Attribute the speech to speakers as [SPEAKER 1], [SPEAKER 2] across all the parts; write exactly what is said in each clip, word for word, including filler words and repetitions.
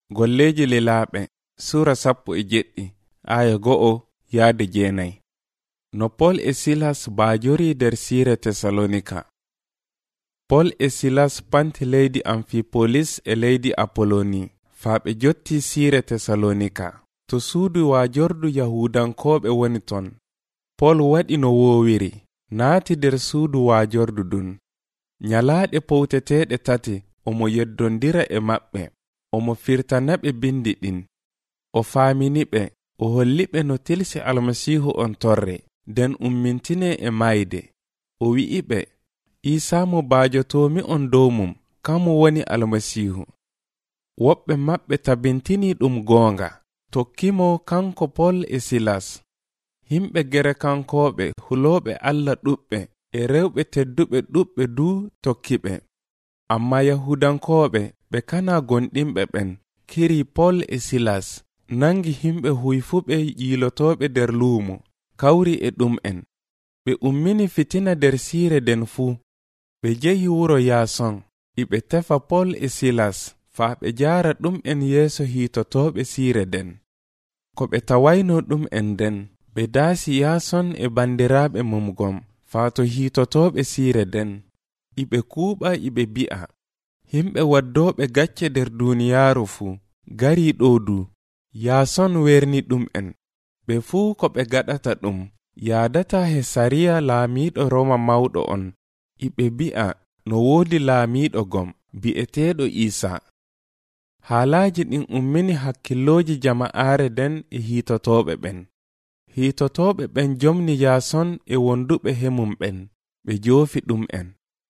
[SPEAKER 1] Golleji lilaaɓe Sura sappo e jeɗɗi aya go'o yaade jeenayi. No Pol e Silas baajori nder siire Tesalonika. Pol e Silas panti leydi Amfipolis e leydi Apoloni faa ɓe jotti siire Tesalonika. To suudu waajordu Yahudankooɓe woni ton, Pol waɗi no woowiri, naati nder suudu waajordu ɗum. Nyalaaɗe powteteeɗe tati omo yeddondira e maɓɓe, omo firtana ɓe bindi ɗin. O faamini ɓe, o holli ɓe no tilsi Almasiihu on torre, nden ummintine e mayde. O wi'i ɓe, Iisaa mo baajotoomi on dow mum, kamo woni Almasiihu. Woɓɓe maɓɓe tabintini ɗum goonga, tokkimo kanko Pol e Silas. Himɓe Gerekankooɓe hulooɓe Allah ɗuɓɓe e rewɓe tedduɓe ɗuɓɓe duu tokki ɓe. Amma Yahudankooɓe ɓe kana gonɗinɓe ɓen kiri Pol e Silas, nangi himɓe huyfuɓe yiilotooɓe nder luumo, kawri e ɗum'en. Ɓe ummini fitina nder siire den fuu. Ɓe jehi wuro Yaason, iɓe tefa Pol e Silas, faa ɓe jaara ɗum'en yeeso hiitotooɓe siire den. Ko ɓe tawayno ɗum'en den, ɓe daasi Yaason e bandiraaɓe mum gom, faa to hiitotooɓe siire den. Iɓe kuuɓa iɓe bi'a, himɓe waddooɓe gacce nder duuniyaaru fuu, garii ɗo du. Yaason werni ɗum'en. Ɓe fuu ko ɓe gaɗata ɗum, yaadata he sariya laamiiɗo Roma mawɗo on. Iɓe bi'a no woodi laamiiɗo gom, bi'eteeɗo Iisaa. Haalaaji ɗin ummini hakkillooji jama'aare den e hiitotooɓe ɓen. Hiitotooɓe ɓen jomni Yaason e wonduɓe hemum ɓen, ɓe joofi ɗum'en.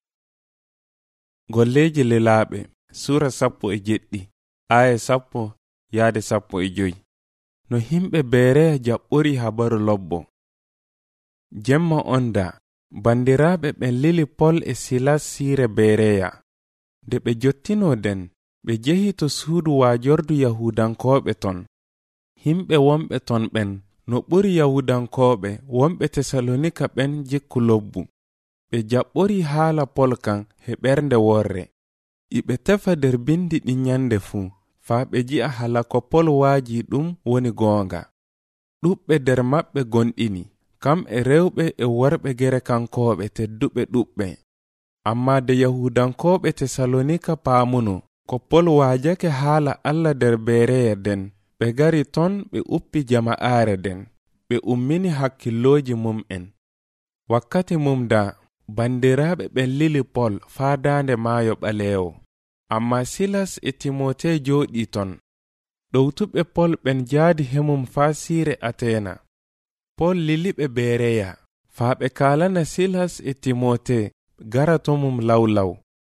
[SPEAKER 1] Golleji lilaaɓe Sura sappo e jeɗɗi aya sappo yaade sappo e joyi. No himɓe Bereya jaɓɓori habaru lobbo. Jemma onda, bandiraaɓe ɓen lili Pol e Silas siire Bereya. Nde ɓe jottino den, ɓe jehi to suudu waajordu Yahudankooɓe ton. Himɓe wonɓe ton ɓen no ɓuri Yahudankooɓe wonɓe Tesalonika ɓen jikku lobbu. Ɓe jaɓɓori haala Pol kan he ɓernde worre. Iɓe tefa nder bindi ɗi nyande fuu, faa ɓe ji'a hala ko Pol waaji ɗum woni goonga. Ɗuɓɓe nder maɓɓe gonɗini, kam e rewɓe e worɓe Gerekankooɓe tedduɓe ɗuɓɓe. Amma de Yahudankooɓe Tesalonika paamuno ko Pol waajake haala Allah nder Bereya den, ɓe gari ton ɓe uppi jama'aare den, ɓe ummini hakkillooji mum'en. Wakkati mum da, bandiraaɓe ɓen lili Pol faa daande maayo ɓaleewo. Amma Silas e Timote jooɗii ton. Ɗowtuɓe Pol ɓen jaadi hemum faa siire Ateena. Pol liliɓe Bereya, faa ɓe kaalana Silas e Timote gara to mum lawlaw.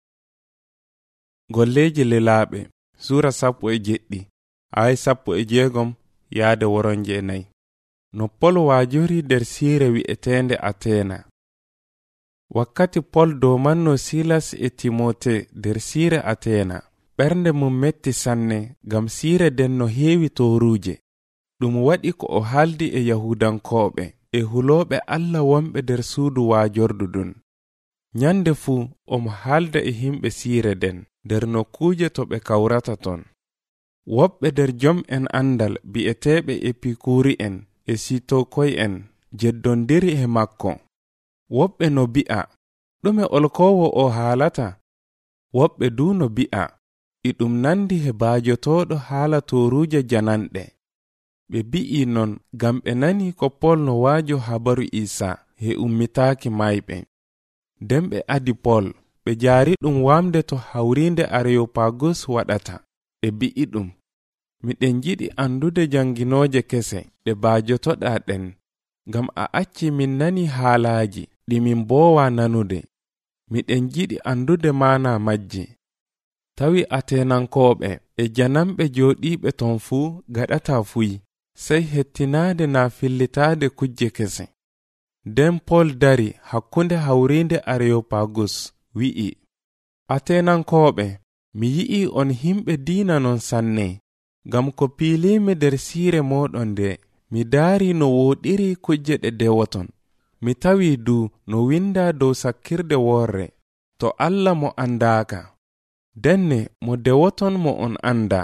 [SPEAKER 1] Golleji lilaaɓe Sura sappo e jeɗɗi aya sappo e jeegom yaade woronje e nayi. No Pol waajori nder siire wi'eteende Ateena. Wakkati Pol domanno Silas e Timote nder siire Ateena, ɓernde mum metti sanne ngam siire den no heewi tooruuje. Ɗum waɗi ko o haaldi e Yahudankooɓe e hulooɓe Allah wonɓe nder suudu waajordu ɗum. Nyande fuu omo haalda e himɓe siire den nder nokkuuje to ɓe kawrata ton. Woɓɓe nder jom'en andal bi'eteeɓe Epikuuri'en e Sitokoy'en jeddondiri e makko. Woɓɓe no bi'a, ɗume olkowo o haalata? Woɓɓe duu no bi'a, iɗum nandi he baajotooɗo haala tooruuje jananɗe. Ɓe bi'i non ngam ɓe nani ko Pol no waajo habaru Iisaa he ummitaaki mayɓe. Nden ɓe adi Pol, ɓe jaari ɗum waamde to hawriinde Areyopagus waɗata. Ɓe bi'i ɗum, miɗen jiɗi andude janginooje kese ɗe baajotoɗaa ɗen, ngam a acci min nani haalaaji ɗi min mboowa nanude. Miɗen jiɗi andude maana majji. Tawi Ateenankooɓe e janamɓe jooɗiiɓe ton fuu gaɗataa fuyi, sey hettinaade naa fillitaade kujje kese. Nden Pol dari hakkunde hawriinde Areyopagus, wi'i, Ateenankooɓe, mi yi'i on himɓe diina non sanne, ngam ko piiliimi nder siire mooɗon nde, mi daari no wooɗiri kujje ɗe dewoton. Mi tawi du no winda dow sakkirde worre, to Allah mo andaaka. Denne mo dewoton mo on anda,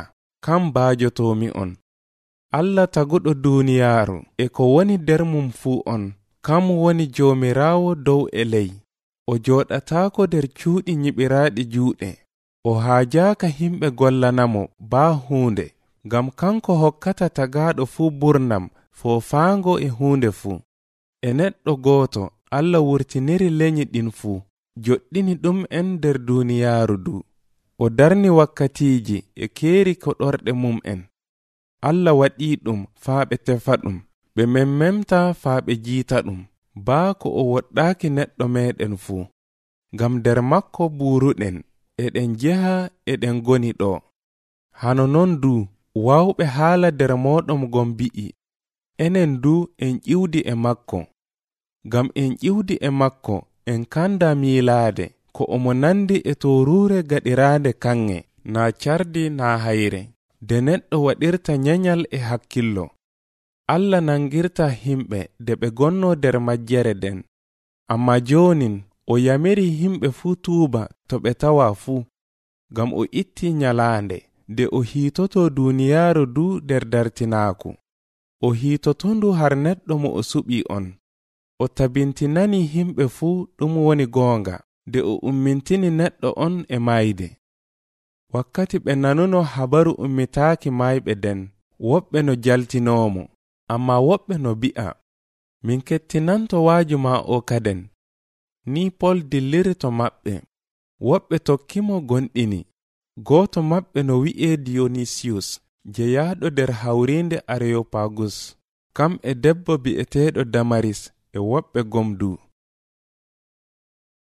[SPEAKER 1] kam baajotomi on. Allah taguɗo duniyaaru e ko woni nder mum fuu on, kam woni joomiraawo dow e ley. O jooɗataako nder cuuɗi nyiɓiraaɗi juuɗe. O haajaaka himɓe gollanamo baa huunde, ngam kanko hokkata tagaaɗo fuu burnam foofaango e huunde fuu. E neɗɗo gooto Allah wurtiniri leñi ɗin fuu, joɗɗini ɗum en nder duniyaaru du. O darni wakkatiiji e keeri ko ɗorɗe mum en. Allah waɗii ɗum faa ɓe tefa ɗum, ɓe memmemta faa ɓe jiita ɗum, baa ko o woɗɗaaki neɗɗo meɗen fuu. Ngam nder makko buuruɗen, eɗen jeha eɗen goni ɗo. Hano non du, wawɓe haala nder moɗon gon bi'i, enen du en ƴiwdi e makko. Ngam en ƴiwdi e makko, en kanda miilaade, ko omo nandi e toruure gaɗiraade kanŋe, na cardi na hayre, de neɗɗo waɗirta nyanyal e hakkillo. Allah nangirta himɓe de ɓe gonno nder majjere den. Amma jonin o yamiri himɓe fuu tuuba to ɓe tawa fuu, ngam o itti nyalaande de o hiitoto duniyaaru du nder dartinaaku. O hiitotondu har neɗɗo mo o suɓi on. O tabintinani himɓe fuu ɗum woni goonga, de o ummintini neɗɗo on e mayde. Wakkati ɓe nanuno habaru ummitaaki mayɓe den, woɓɓe no jaltinomo, amma woɓɓe no bi'a, min kettinanto waaju ma o kaden. Ni Pol dilliri to maɓɓe. Woɓɓe tokkimo gonɗini. Gooto maɓɓe no wi'e Dionisius, jeyaaɗo nder hawrinde Areopagus, kam e debbo bi'eteeɗo Damaris e woɓɓe gomdu.